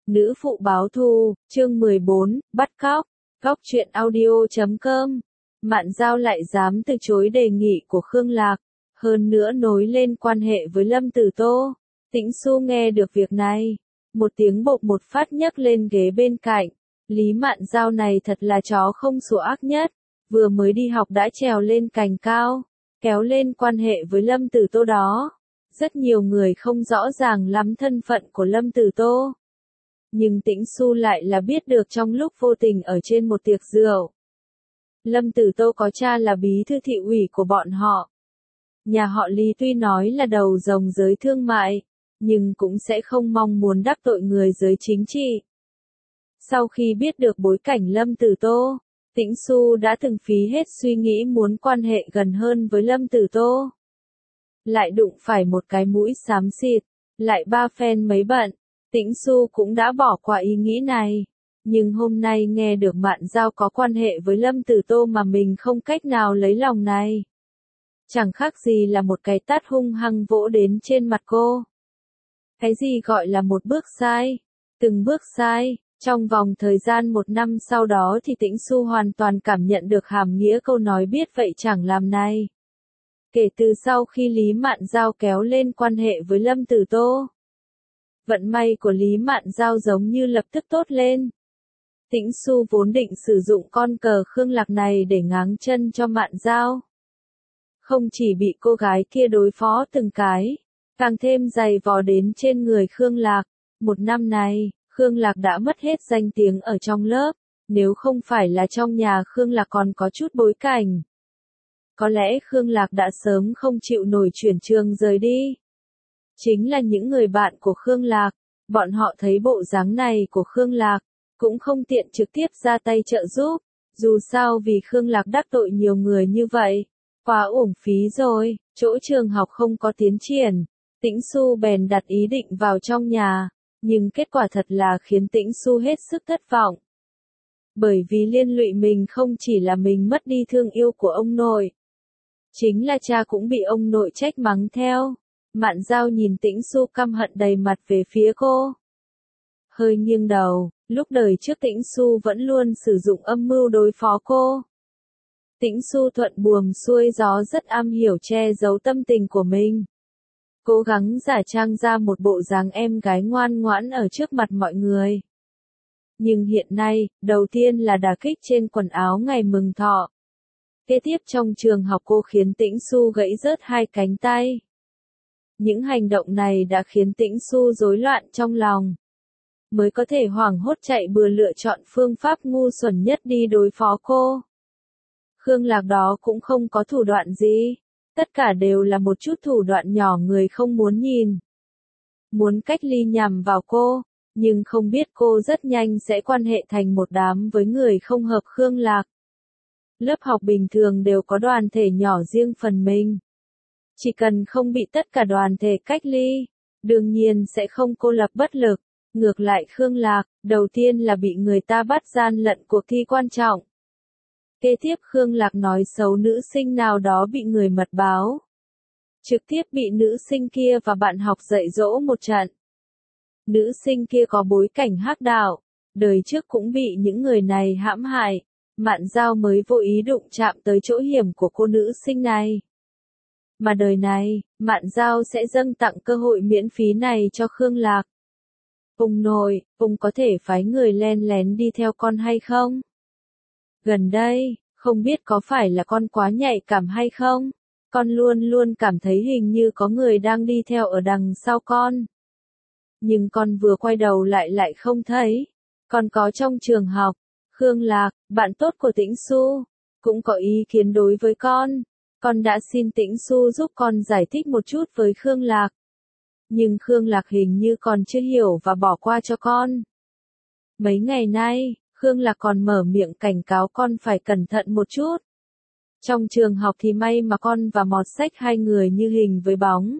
Nữ phụ báo thù, chương 14, bắt cóc. Góc truyện audio.com. Mạn Giao lại dám từ chối đề nghị của Khương Lạc, hơn nữa nối lên quan hệ với Lâm Tử Tô. Tĩnh Xu nghe được việc này, một tiếng bộp một phát nhấc lên ghế bên cạnh. Lý Mạn Giao này thật là chó không số ác nhất, vừa mới đi học đã trèo lên cành cao, kéo lên quan hệ với Lâm Tử Tô đó. Rất nhiều người không rõ ràng lắm thân phận của Lâm Tử Tô. Nhưng Tĩnh Xu lại là biết được trong lúc vô tình ở trên một tiệc rượu. Lâm Tử Tô có cha là bí thư thị ủy của bọn họ. Nhà họ Lý tuy nói là đầu rồng giới thương mại, nhưng cũng sẽ không mong muốn đắc tội người giới chính trị. Sau khi biết được bối cảnh Lâm Tử Tô, Tĩnh Xu đã từng phí hết suy nghĩ muốn quan hệ gần hơn với Lâm Tử Tô. Lại đụng phải một cái mũi xám xịt, lại ba phen mấy bận, Tĩnh Xu cũng đã bỏ qua ý nghĩ này. Nhưng hôm nay nghe được Mạn Giao có quan hệ với Lâm Tử Tô mà mình không cách nào lấy lòng này. Chẳng khác gì là một cái tát hung hăng vỗ đến trên mặt cô. Cái gì gọi là một bước sai? Từng bước sai. Trong vòng thời gian 1 năm sau đó thì Tĩnh Xu hoàn toàn cảm nhận được hàm nghĩa câu nói biết vậy chẳng làm này. Kể từ sau khi Lý Mạn Giao kéo lên quan hệ với Lâm Tử Tô, vận may của Lý Mạn Giao giống như lập tức tốt lên. Tĩnh Xu vốn định sử dụng con cờ Khương Lạc này để ngáng chân cho Mạn Giao. Không chỉ bị cô gái kia đối phó từng cái, càng thêm dày vò đến trên người Khương Lạc. 1 năm này, Khương Lạc đã mất hết danh tiếng ở trong lớp, nếu không phải là trong nhà Khương Lạc còn có chút bối cảnh. Có lẽ Khương Lạc đã sớm không chịu nổi chuyển trường rời đi. Chính là những người bạn của Khương Lạc, bọn họ thấy bộ dáng này của Khương Lạc, cũng không tiện trực tiếp ra tay trợ giúp, dù sao vì Khương Lạc đắc tội nhiều người như vậy, quá uổng phí rồi. Chỗ trường học không có tiến triển, Tĩnh Xu bèn đặt ý định vào trong nhà, nhưng kết quả thật là khiến Tĩnh Xu hết sức thất vọng. Bởi vì liên lụy mình không chỉ là mình mất đi thương yêu của ông nội, chính là cha cũng bị ông nội trách mắng theo. Mạn Giao nhìn Tĩnh Xu căm hận đầy mặt về phía cô, hơi nghiêng đầu. Lúc đời trước Tĩnh Xu vẫn luôn sử dụng âm mưu đối phó cô. Tĩnh Xu thuận buồm xuôi gió rất am hiểu che giấu tâm tình của mình, cố gắng giả trang ra một bộ dáng em gái ngoan ngoãn ở trước mặt mọi người. Nhưng hiện nay, đầu tiên là đả kích trên quần áo ngày mừng thọ. Kế tiếp trong trường học cô khiến Tĩnh Xu gãy rớt 2 cánh tay. Những hành động này đã khiến Tĩnh Xu rối loạn trong lòng, mới có thể hoảng hốt chạy bừa lựa chọn phương pháp ngu xuẩn nhất đi đối phó cô. Khương Lạc đó cũng không có thủ đoạn gì, tất cả đều là một chút thủ đoạn nhỏ người không muốn nhìn. Muốn cách ly nhằm vào cô, nhưng không biết cô rất nhanh sẽ quan hệ thành một đám với người không hợp Khương Lạc. Lớp học bình thường đều có đoàn thể nhỏ riêng phần mình. Chỉ cần không bị tất cả đoàn thể cách ly, đương nhiên sẽ không cô lập bất lực. Ngược lại Khương Lạc, đầu tiên là bị người ta bắt gian lận cuộc thi quan trọng. Kế tiếp Khương Lạc nói xấu nữ sinh nào đó bị người mật báo. Trực tiếp bị nữ sinh kia và bạn học dạy dỗ một trận. Nữ sinh kia có bối cảnh hắc đạo, đời trước cũng bị những người này hãm hại. Mạn Giao mới vô ý đụng chạm tới chỗ hiểm của cô nữ sinh này. Mà đời này, Mạn Giao sẽ dâng tặng cơ hội miễn phí này cho Khương Lạc. Ông nội, ông có thể phái người len lén đi theo con hay không? Gần đây, không biết có phải là con quá nhạy cảm hay không? Con luôn luôn cảm thấy hình như có người đang đi theo ở đằng sau con. Nhưng con vừa quay đầu lại không thấy. Con có trong trường học, Khương Lạc, bạn tốt của Tĩnh Xu, cũng có ý kiến đối với con. Con đã xin Tĩnh Xu giúp con giải thích một chút với Khương Lạc. Nhưng Khương Lạc hình như còn chưa hiểu và bỏ qua cho con. Mấy ngày nay, Khương Lạc còn mở miệng cảnh cáo con phải cẩn thận một chút. Trong trường học thì may mà con và Mọt Sách 2 người như hình với bóng.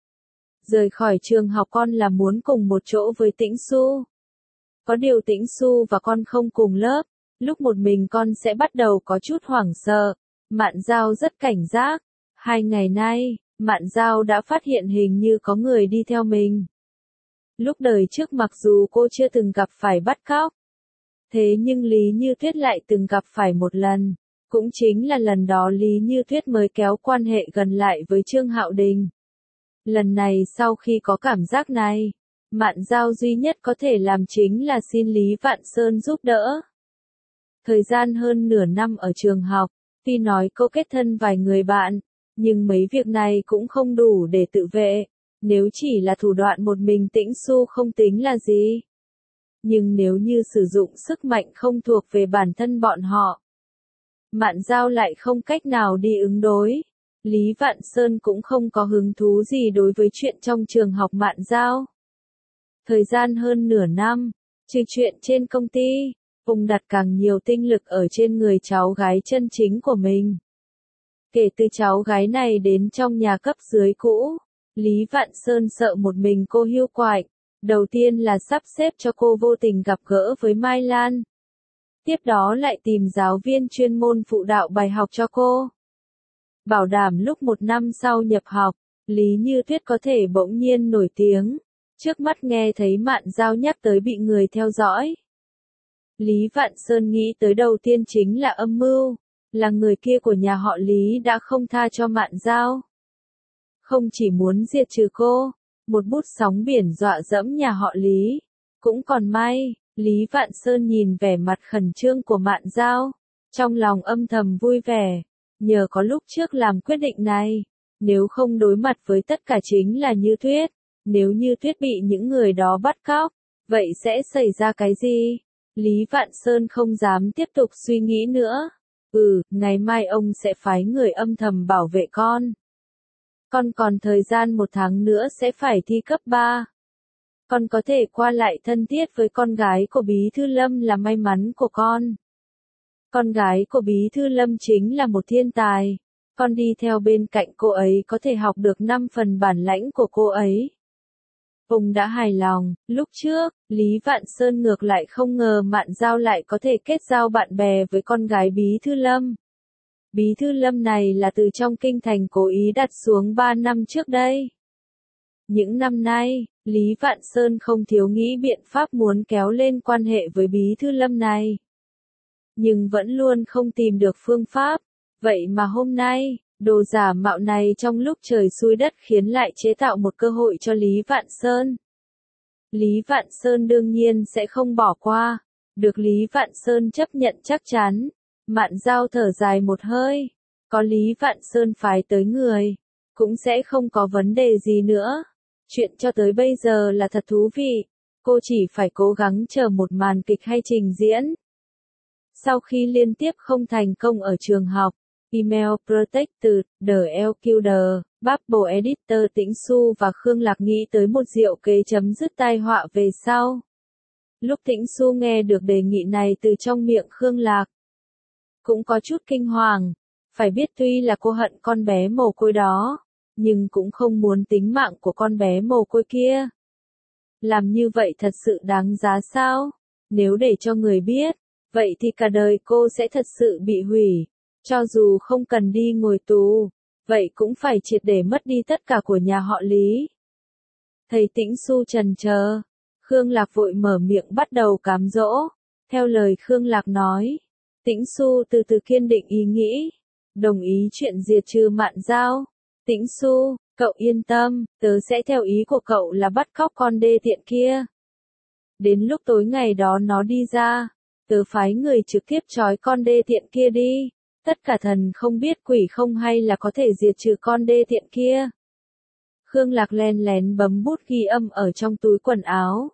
Rời khỏi trường học con là muốn cùng một chỗ với Tĩnh Xu. Có điều Tĩnh Xu và con không cùng lớp, lúc một mình con sẽ bắt đầu có chút hoảng sợ. Mạn Giao rất cảnh giác. 2 ngày nay, Mạn Giao đã phát hiện hình như có người đi theo mình. Lúc đời trước mặc dù cô chưa từng gặp phải bắt cóc, thế nhưng Lý Như Tuyết lại từng gặp phải một lần. Cũng chính là lần đó Lý Như Tuyết mới kéo quan hệ gần lại với Trương Hạo Đình. Lần này sau khi có cảm giác này, Mạn Giao duy nhất có thể làm chính là xin Lý Vạn Sơn giúp đỡ. Thời gian hơn nửa năm ở trường học, tuy nói cô kết thân vài người bạn, nhưng mấy việc này cũng không đủ để tự vệ. Nếu chỉ là thủ đoạn một mình Tĩnh Xu không tính là gì. Nhưng nếu như sử dụng sức mạnh không thuộc về bản thân bọn họ, Mạn Giao lại không cách nào đi ứng đối. Lý Vạn Sơn cũng không có hứng thú gì đối với chuyện trong trường học Mạn Giao. Thời gian hơn nửa năm, trừ chuyện trên công ty, ông đặt càng nhiều tinh lực ở trên người cháu gái chân chính của mình. Kể từ cháu gái này đến trong nhà cấp dưới cũ, Lý Vạn Sơn sợ một mình cô hiu quạnh. Đầu tiên là sắp xếp cho cô vô tình gặp gỡ với Mai Lan. Tiếp đó lại tìm giáo viên chuyên môn phụ đạo bài học cho cô. Bảo đảm lúc một năm sau nhập học, Lý Như Tuyết có thể bỗng nhiên nổi tiếng. Trước mắt nghe thấy Mạn Giao nhắc tới bị người theo dõi. Lý Vạn Sơn nghĩ tới đầu tiên chính là âm mưu, là người kia của nhà họ Lý đã không tha cho Mạn Giao. Không chỉ muốn diệt trừ cô, một bút sóng biển dọa dẫm nhà họ Lý. Cũng còn may, Lý Vạn Sơn nhìn vẻ mặt khẩn trương của Mạn Giao, trong lòng âm thầm vui vẻ, nhờ có lúc trước làm quyết định này, nếu không đối mặt với tất cả chính là Như Tuyết, nếu Như Tuyết bị những người đó bắt cóc, vậy sẽ xảy ra cái gì? Lý Vạn Sơn không dám tiếp tục suy nghĩ nữa. Ngày mai ông sẽ phái người âm thầm bảo vệ con. Con còn thời gian 1 tháng nữa sẽ phải thi cấp 3. Con có thể qua lại thân thiết với con gái của Bí Thư Lâm là may mắn của con. Con gái của Bí Thư Lâm chính là một thiên tài. Con đi theo bên cạnh cô ấy có thể học được 5 phần bản lãnh của cô ấy. Ông đã hài lòng, lúc trước, Lý Vạn Sơn ngược lại không ngờ Mạn Giao lại có thể kết giao bạn bè với con gái Bí Thư Lâm. Bí Thư Lâm này là từ trong kinh thành cố ý đặt xuống 3 năm trước đây. Những năm nay, Lý Vạn Sơn không thiếu nghĩ biện pháp muốn kéo lên quan hệ với Bí Thư Lâm này. Nhưng vẫn luôn không tìm được phương pháp. Vậy mà hôm nay, đồ giả mạo này trong lúc trời xui đất khiến lại chế tạo một cơ hội cho Lý Vạn Sơn. Lý Vạn Sơn đương nhiên sẽ không bỏ qua. Được Lý Vạn Sơn chấp nhận chắc chắn. Mạn Giao thở dài một hơi. Có Lý Vạn Sơn phái tới người, cũng sẽ không có vấn đề gì nữa. Chuyện cho tới bây giờ là thật thú vị. Cô chỉ phải cố gắng chờ một màn kịch hay trình diễn. Sau khi liên tiếp không thành công ở trường học, Email Protector, The LQD, Bubble Editor Tĩnh Xu và Khương Lạc nghĩ tới một diệu kế chấm dứt tai họa về sau. Lúc Tĩnh Xu nghe được đề nghị này từ trong miệng Khương Lạc, cũng có chút kinh hoàng. Phải biết tuy là cô hận con bé mồ côi đó, nhưng cũng không muốn tính mạng của con bé mồ côi kia. Làm như vậy thật sự đáng giá sao? Nếu để cho người biết, vậy thì cả đời cô sẽ thật sự bị hủy. Cho dù không cần đi ngồi tù, vậy cũng phải triệt để mất đi tất cả của nhà họ Lý. Thấy Tĩnh Xu trần chờ, Khương Lạc vội mở miệng bắt đầu cám dỗ. Theo lời Khương Lạc nói, Tĩnh Xu từ từ kiên định ý nghĩ, đồng ý chuyện diệt trừ Mạn Giao. Tĩnh Xu, cậu yên tâm, tớ sẽ theo ý của cậu là bắt cóc con đê tiện kia. Đến lúc tối ngày đó nó đi ra, tớ phái người trực tiếp trói con đê tiện kia đi. Tất cả thần không biết quỷ không hay là có thể diệt trừ con đê tiện kia. Khương Lạc len lén bấm bút ghi âm ở trong túi quần áo.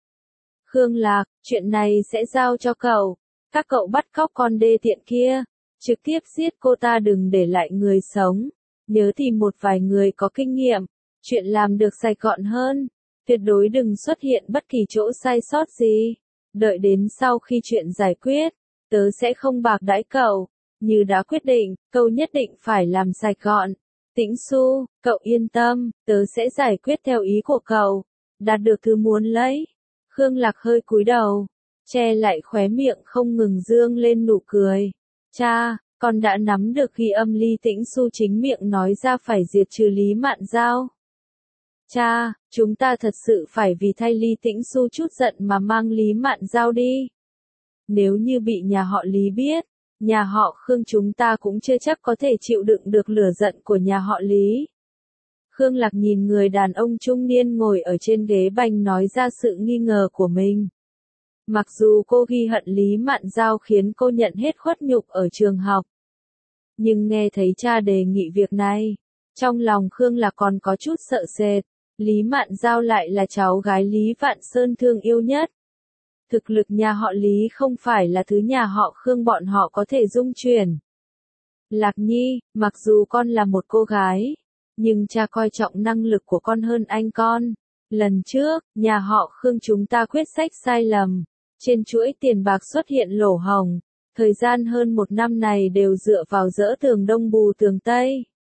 Khương Lạc, chuyện này sẽ giao cho cậu. Các cậu bắt cóc con đê tiện kia, trực tiếp giết cô ta, đừng để lại người sống. Nhớ tìm một vài người có kinh nghiệm, chuyện làm được sạch gọn hơn. Tuyệt đối đừng xuất hiện bất kỳ chỗ sai sót gì. Đợi đến sau khi chuyện giải quyết, tớ sẽ không bạc đãi cậu. Như đã quyết định, cậu nhất định phải làm sạch gọn. Tĩnh Xu, cậu yên tâm, tớ sẽ giải quyết theo ý của cậu. Đạt được thứ muốn lấy. Khương Lạc hơi cúi đầu, che lại khóe miệng không ngừng dương lên nụ cười. Cha, con đã nắm được ghi âm Lý Tĩnh Xu chính miệng nói ra phải diệt trừ Lý Mạn Giao. Cha, Chúng ta thật sự phải vì thay Lý Tĩnh Xu chút giận mà mang Lý Mạn Giao đi. Nếu như bị nhà họ Lý biết, nhà họ Khương chúng ta cũng chưa chắc có thể chịu đựng được lửa giận của nhà họ Lý. Khương Lạc nhìn người đàn ông trung niên ngồi ở trên ghế bành nói ra sự nghi ngờ của mình. Mặc dù cô ghi hận Lý Mạn Giao khiến cô nhận hết khuất nhục ở trường học, nhưng nghe thấy cha đề nghị việc này, trong lòng Khương Lạc còn có chút sợ sệt. Lý Mạn Giao lại là cháu gái Lý Vạn Sơn thương yêu nhất. Thực lực nhà họ Lý không phải là thứ nhà họ Khương bọn họ có thể dung chuyển. Lạc Nhi, mặc dù con là một cô gái, nhưng cha coi trọng năng lực của con hơn anh con. Lần trước, nhà họ Khương chúng ta quyết sách sai lầm. Trên chuỗi tiền bạc xuất hiện lỗ hổng. Thời gian hơn 1 năm này đều dựa vào dỡ tường Đông bù tường Tây.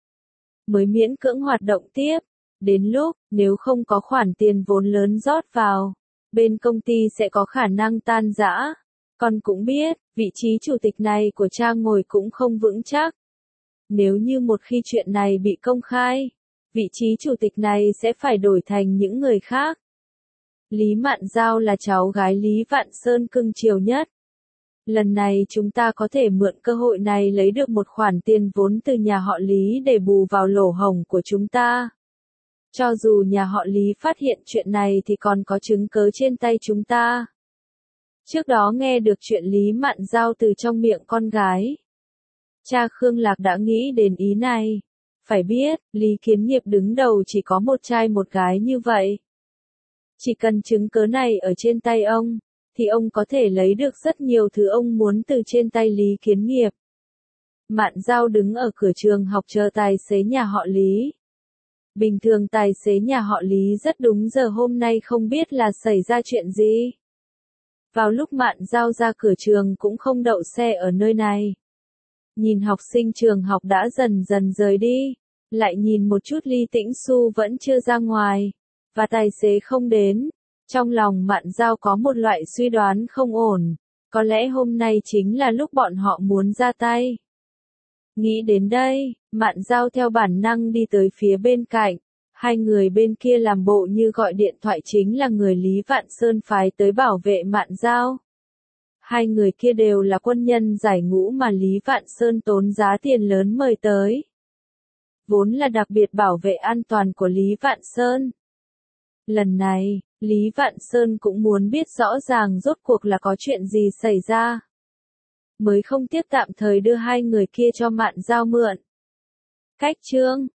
Mới miễn cưỡng hoạt động tiếp. Đến lúc, nếu không có khoản tiền vốn lớn rót vào, bên công ty sẽ có khả năng tan rã. Con cũng biết, vị trí chủ tịch này của cha ngồi cũng không vững chắc. Nếu như một khi chuyện này bị công khai, vị trí chủ tịch này sẽ phải đổi thành những người khác. Lý Mạn Giao là cháu gái Lý Vạn Sơn cưng chiều nhất. Lần này chúng ta có thể mượn cơ hội này lấy được một khoản tiền vốn từ nhà họ Lý để bù vào lỗ hổng của chúng ta. Cho dù nhà họ Lý phát hiện chuyện này thì còn có chứng cớ trên tay chúng ta. Trước đó nghe được chuyện Lý Mạn Giao từ trong miệng con gái, cha Khương Lạc đã nghĩ đến ý này. Phải biết, Lý Kiến Nghiệp đứng đầu chỉ có một trai một gái như vậy. Chỉ cần chứng cớ này ở trên tay ông, thì ông có thể lấy được rất nhiều thứ ông muốn từ trên tay Lý Kiến Nghiệp. Mạn Giao đứng ở cửa trường học chờ tài xế nhà họ Lý. Bình thường tài xế nhà họ Lý rất đúng giờ, hôm nay không biết là xảy ra chuyện gì. Vào lúc Mạn Giao ra cửa trường cũng không đậu xe ở nơi này. Nhìn học sinh trường học đã dần dần rời đi, lại nhìn một chút Lý Tĩnh Xu vẫn chưa ra ngoài, và tài xế không đến. Trong lòng Mạn Giao có một loại suy đoán không ổn, có lẽ hôm nay chính là lúc bọn họ muốn ra tay. Nghĩ đến đây, Mạn Giao theo bản năng đi tới phía bên cạnh. Hai người bên kia làm bộ như gọi điện thoại chính là người Lý Vạn Sơn phái tới bảo vệ Mạn Giao. Hai người kia đều là quân nhân giải ngũ mà Lý Vạn Sơn tốn giá tiền lớn mời tới. Vốn là đặc biệt bảo vệ an toàn của Lý Vạn Sơn. Lần này, Lý Vạn Sơn cũng muốn biết rõ ràng rốt cuộc là có chuyện gì xảy ra. Mới không tiếc tạm thời đưa hai người kia cho Mạn Giao mượn. Cách chương